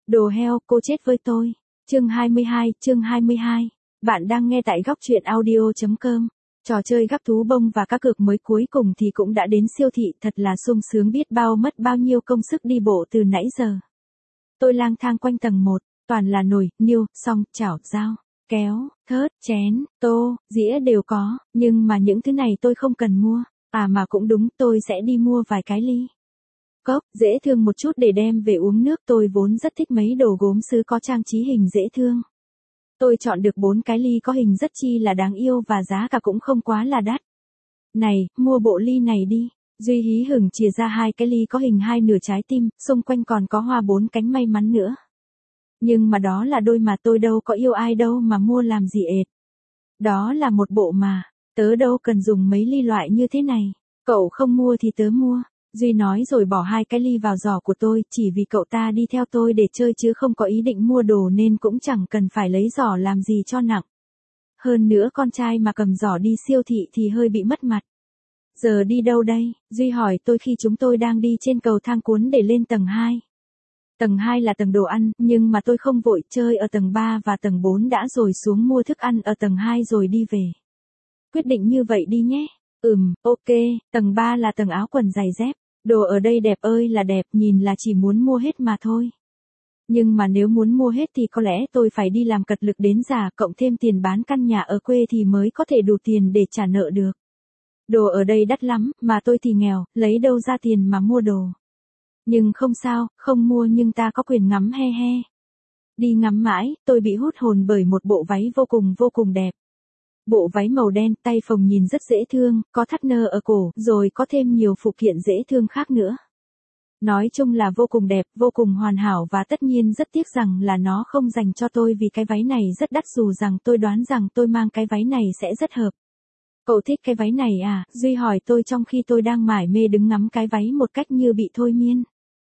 Đồ heo, cô chết với tôi. Chương 22. Bạn đang nghe tại góc truyện audio.com. Trò chơi gắp thú bông và cá cược mới cuối cùng thì cũng đã đến siêu thị, thật là sung sướng biết bao, mất bao nhiêu công sức đi bộ từ nãy giờ. Tôi lang thang quanh tầng 1, toàn là nồi, niêu, xoong, chảo, dao, kéo, thớt, chén, tô, dĩa đều có, nhưng mà những thứ này tôi không cần mua. À mà cũng đúng, tôi sẽ đi mua vài cái ly cốc, dễ thương một chút để đem về uống nước. Tôi vốn rất thích mấy đồ gốm sứ có trang trí hình dễ thương. Tôi chọn được 4 cái ly có hình rất chi là đáng yêu và giá cả cũng không quá là đắt. Này, mua bộ ly này đi. Duy hí hửng chìa ra 2 cái ly có hình 2 nửa trái tim, xung quanh còn có hoa 4 cánh may mắn nữa. Nhưng mà đó là đôi mà, tôi đâu có yêu ai đâu mà mua làm gì ệt. Đó là một bộ mà, tớ đâu cần dùng mấy ly loại như thế này. Cậu không mua thì tớ mua. Duy nói rồi bỏ 2 cái ly vào giỏ của tôi, chỉ vì cậu ta đi theo tôi để chơi chứ không có ý định mua đồ nên cũng chẳng cần phải lấy giỏ làm gì cho nặng. Hơn nữa con trai mà cầm giỏ đi siêu thị thì hơi bị mất mặt. Giờ đi đâu đây? Duy hỏi tôi khi chúng tôi đang đi trên cầu thang cuốn để lên tầng 2. Tầng 2 là tầng đồ ăn, nhưng mà tôi không vội, chơi ở tầng 3 và tầng 4 đã rồi xuống mua thức ăn ở tầng 2 rồi đi về. Quyết định như vậy đi nhé. Ok, tầng 3 là tầng áo quần giày dép. Đồ ở đây đẹp ơi là đẹp, nhìn là chỉ muốn mua hết mà thôi. Nhưng mà nếu muốn mua hết thì có lẽ tôi phải đi làm cật lực đến già, cộng thêm tiền bán căn nhà ở quê thì mới có thể đủ tiền để trả nợ được. Đồ ở đây đắt lắm, mà tôi thì nghèo, lấy đâu ra tiền mà mua đồ. Nhưng không sao, không mua nhưng ta có quyền ngắm he he. Đi ngắm mãi, tôi bị hút hồn bởi một bộ váy vô cùng đẹp. Bộ váy màu đen, tay phồng nhìn rất dễ thương, có thắt nơ ở cổ, rồi có thêm nhiều phụ kiện dễ thương khác nữa. Nói chung là vô cùng đẹp, vô cùng hoàn hảo và tất nhiên rất tiếc rằng là nó không dành cho tôi vì cái váy này rất đắt, dù rằng tôi đoán rằng tôi mang cái váy này sẽ rất hợp. Cậu thích cái váy này à? Duy hỏi tôi trong khi tôi đang mải mê đứng ngắm cái váy một cách như bị thôi miên.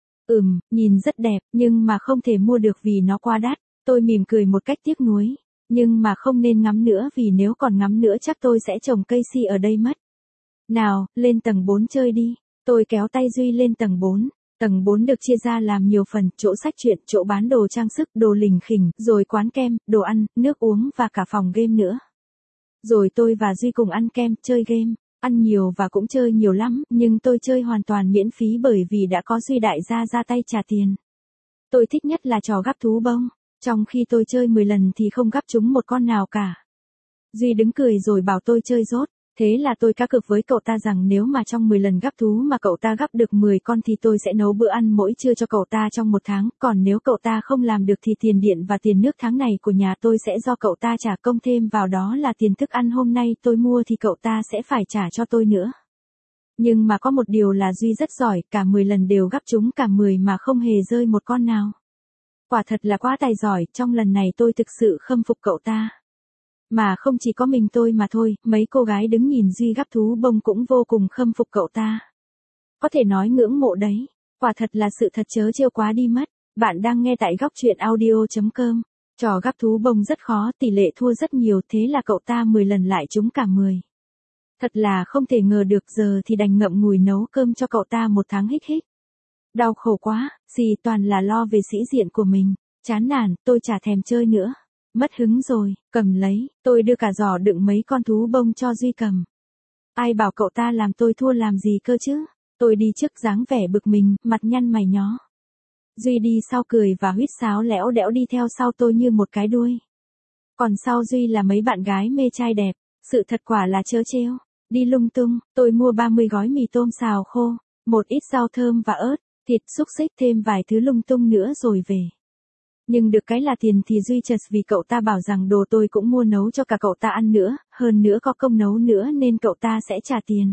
Nhìn rất đẹp, nhưng mà không thể mua được vì nó quá đắt. Tôi mỉm cười một cách tiếc nuối. Nhưng mà không nên ngắm nữa vì nếu còn ngắm nữa chắc tôi sẽ trồng cây si ở đây mất. Nào, lên tầng 4 chơi đi. Tôi kéo tay Duy lên tầng 4. Tầng 4 được chia ra làm nhiều phần, chỗ sách truyện, chỗ bán đồ trang sức, đồ lình khỉnh, rồi quán kem, đồ ăn, nước uống và cả phòng game nữa. Rồi tôi và Duy cùng ăn kem, chơi game, ăn nhiều và cũng chơi nhiều lắm, nhưng tôi chơi hoàn toàn miễn phí bởi vì đã có Duy đại gia ra tay trả tiền. Tôi thích nhất là trò gắp thú bông. Trong khi tôi chơi 10 lần thì không gắp trúng một con nào cả. Duy đứng cười rồi bảo tôi chơi rốt. Thế là tôi cá cược với cậu ta rằng nếu mà trong 10 lần gắp thú mà cậu ta gắp được 10 con thì tôi sẽ nấu bữa ăn mỗi trưa cho cậu ta trong 1 tháng. Còn nếu cậu ta không làm được thì tiền điện và tiền nước tháng này của nhà tôi sẽ do cậu ta trả, công thêm vào đó là tiền thức ăn hôm nay tôi mua thì cậu ta sẽ phải trả cho tôi nữa. Nhưng mà có một điều là Duy rất giỏi, cả 10 lần đều gắp trúng cả 10 mà không hề rơi một con nào. Quả thật là quá tài giỏi, trong lần này tôi thực sự khâm phục cậu ta. Mà không chỉ có mình tôi mà thôi, mấy cô gái đứng nhìn Duy gắp thú bông cũng vô cùng khâm phục cậu ta. Có thể nói ngưỡng mộ đấy, quả thật là sự thật chớ trêu quá đi mất. Bạn đang nghe tại góc truyện audio.com. Trò gắp thú bông rất khó, tỷ lệ thua rất nhiều, thế là cậu ta 10 lần lại trúng cả 10. Thật là không thể ngờ được, giờ thì đành ngậm ngùi nấu cơm cho cậu ta 1 tháng hích hích. Đau khổ quá, toàn là lo về sĩ diện của mình. Chán nản, tôi chả thèm chơi nữa. Mất hứng rồi, cầm lấy, tôi đưa cả giỏ đựng mấy con thú bông cho Duy cầm. Ai bảo cậu ta làm tôi thua làm gì cơ chứ? Tôi đi trước dáng vẻ bực mình, mặt nhăn mày nhó. Duy đi sau cười và huýt sáo lẽo đẽo đi theo sau tôi như một cái đuôi. Còn sau Duy là mấy bạn gái mê trai đẹp, sự thật quả là trớ trêu. Đi lung tung, tôi mua 30 gói mì tôm xào khô, một ít rau thơm và ớt, thịt xúc xích thêm vài thứ lung tung nữa rồi về. Nhưng được cái là tiền thì Duy chật vì cậu ta bảo rằng đồ tôi cũng mua nấu cho cả cậu ta ăn nữa, hơn nữa có công nấu nữa nên cậu ta sẽ trả tiền.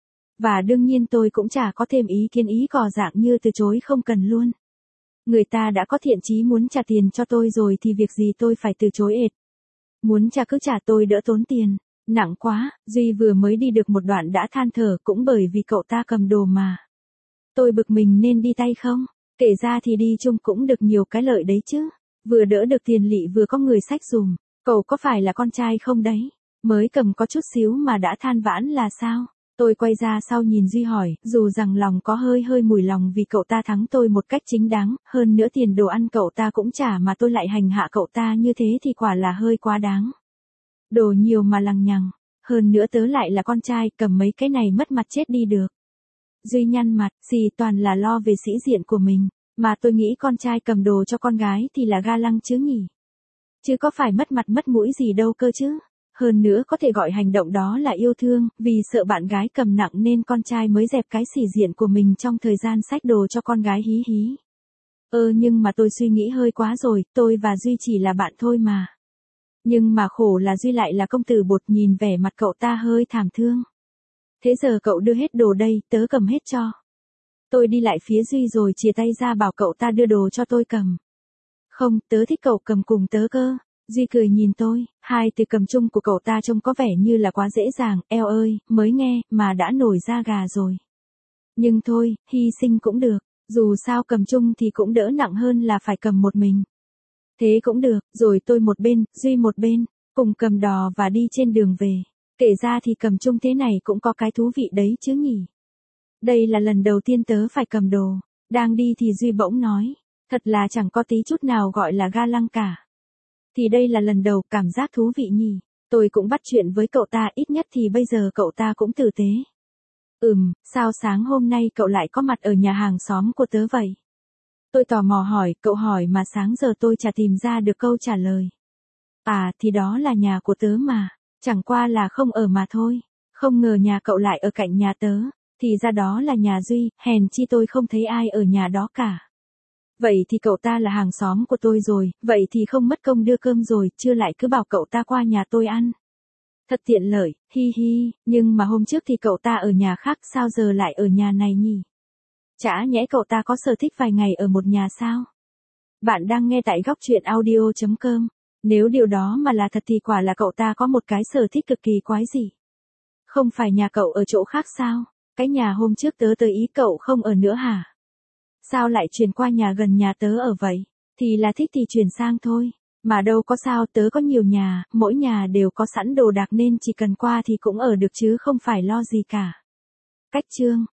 Và đương nhiên tôi cũng chả có thêm ý kiến ý cò dạng như từ chối không cần luôn. Người ta đã có thiện chí muốn trả tiền cho tôi rồi thì việc gì tôi phải từ chối ệt. Muốn trả cứ trả, tôi đỡ tốn tiền. Nặng quá, Duy vừa mới đi được một đoạn đã than thở, cũng bởi vì cậu ta cầm đồ mà. Tôi bực mình nên đi tay không. Kể ra thì đi chung cũng được nhiều cái lợi đấy chứ. Vừa đỡ được tiền lỵ vừa có người xách dùm. Cậu có phải là con trai không đấy? Mới cầm có chút xíu mà đã than vãn là sao? Tôi quay ra sau nhìn Duy hỏi, dù rằng lòng có hơi hơi mùi lòng vì cậu ta thắng tôi một cách chính đáng, hơn nữa tiền đồ ăn cậu ta cũng trả mà tôi lại hành hạ cậu ta như thế thì quả là hơi quá đáng. Đồ nhiều mà lằng nhằng, hơn nữa tớ lại là con trai, cầm mấy cái này mất mặt chết đi được. Duy nhăn mặt, xì toàn là lo về sĩ diện của mình, mà tôi nghĩ con trai cầm đồ cho con gái thì là ga lăng chứ nhỉ. Chứ có phải mất mặt mất mũi gì đâu cơ chứ. Hơn nữa có thể gọi hành động đó là yêu thương, vì sợ bạn gái cầm nặng nên con trai mới dẹp cái sĩ diện của mình trong thời gian xách đồ cho con gái hí hí. Nhưng mà tôi suy nghĩ hơi quá rồi, tôi và Duy chỉ là bạn thôi mà. Nhưng mà khổ là Duy lại là công tử bột, nhìn vẻ mặt cậu ta hơi thảm thương. Thế giờ cậu đưa hết đồ đây, tớ cầm hết cho. Tôi đi lại phía Duy rồi chìa tay ra bảo cậu ta đưa đồ cho tôi cầm. Không, tớ thích cậu cầm cùng tớ cơ. Duy cười nhìn tôi, hai từ cầm chung của cậu ta trông có vẻ như là quá dễ dàng, eo ơi, mới nghe, mà đã nổi da gà rồi. Nhưng thôi, hy sinh cũng được, dù sao cầm chung thì cũng đỡ nặng hơn là phải cầm một mình. Thế cũng được, rồi tôi một bên, Duy một bên, cùng cầm đò và đi trên đường về. Kể ra thì cầm chung thế này cũng có cái thú vị đấy chứ nhỉ. Đây là lần đầu tiên tớ phải cầm đồ, đang đi thì Duy bỗng nói, thật là chẳng có tí chút nào gọi là ga lăng cả. Thì đây là lần đầu, cảm giác thú vị nhỉ. Tôi cũng bắt chuyện với cậu ta, ít nhất thì bây giờ cậu ta cũng tử tế. Sao sáng hôm nay cậu lại có mặt ở nhà hàng xóm của tớ vậy? Tôi tò mò hỏi, cậu hỏi mà sáng giờ tôi chả tìm ra được câu trả lời. À, thì đó là nhà của tớ mà, chẳng qua là không ở mà thôi. Không ngờ nhà cậu lại ở cạnh nhà tớ, thì ra đó là nhà Duy, hèn chi tôi không thấy ai ở nhà đó cả. Vậy thì cậu ta là hàng xóm của tôi rồi, vậy thì không mất công đưa cơm rồi, chưa lại cứ bảo cậu ta qua nhà tôi ăn. Thật tiện lợi, hi hi, nhưng mà hôm trước thì cậu ta ở nhà khác, sao giờ lại ở nhà này nhỉ? Chả nhẽ cậu ta có sở thích vài ngày ở một nhà sao? Bạn đang nghe tại góc truyện audio.com. Nếu điều đó mà là thật thì quả là cậu ta có một cái sở thích cực kỳ quái dị. Không phải nhà cậu ở chỗ khác sao? Cái nhà hôm trước tớ tới ý cậu không ở nữa hả? Sao lại chuyển qua nhà gần nhà tớ ở vậy? Thì là thích thì chuyển sang thôi. Mà đâu có sao, tớ có nhiều nhà, mỗi nhà đều có sẵn đồ đạc nên chỉ cần qua thì cũng ở được chứ không phải lo gì cả. Cách chương